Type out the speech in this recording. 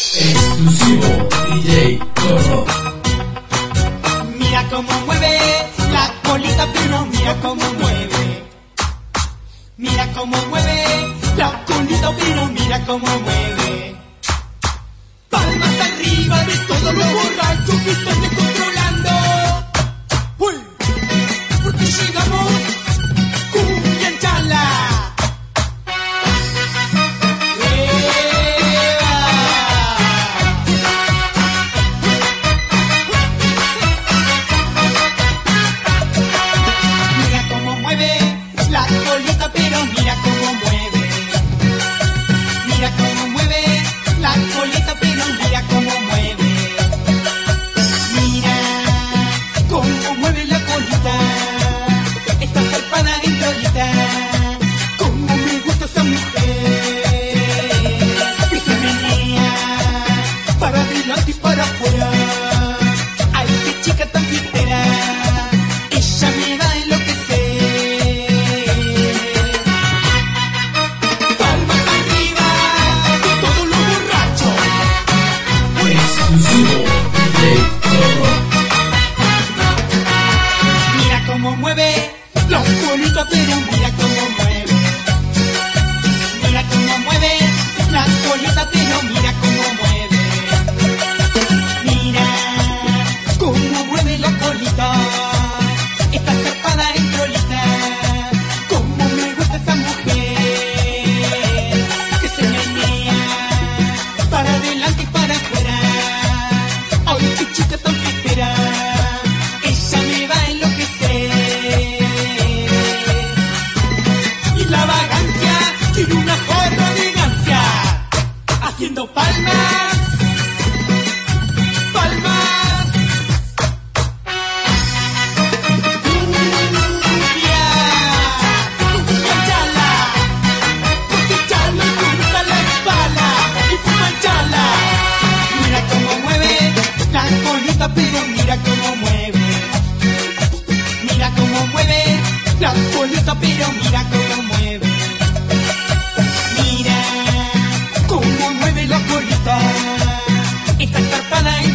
Exclusivo DJ Zorro. Mira cómo mueve la colita, pero mira cómo mueve. Mira cómo mueve la colita, pero mira cómo mueve. Palmas arriba de todos los borrachos que están descontrolando. ¡Uy! Porque llegamos cumbia en chala. Mira cómo mueve la colita, pero mira cómo mueve. Mira cómo mueve la colita, pero mira cómo mueve. Mira cómo mueve la colita. Está zarpada en trolita. Cómo me gusta esa mujer. Que se menea para adelante y para afuera. Ay, qué chica tan fiestera. Ella me va a enloquecer. Palmas arriba de todos los borrachos. Exclusivo DJ Zorro. Mira cómo mueve la colita, pero mira cómo mueve. Mira cómo mueve la colita, pero mira cómo mueve. Mira cómo mueve la colita. Está zarpada en trolita. Cómo me gusta esa mujer. Que se menea para adelante y para afuera. Ay, qué chica tan fiestera. Ella me va a enloquecer. Y la vagancia tiene una forma de gancia. Haciendo palmas. Palmas. Cumbia. Cumbia chala. Porque chala y cruza la espalda. Y fuma chala. Mira cómo mueve la colita, pero mira cómo mueve. Mira cómo mueve la colita, pero mira cómo mueve. Mira cómo mueve la colita. Está zarpada en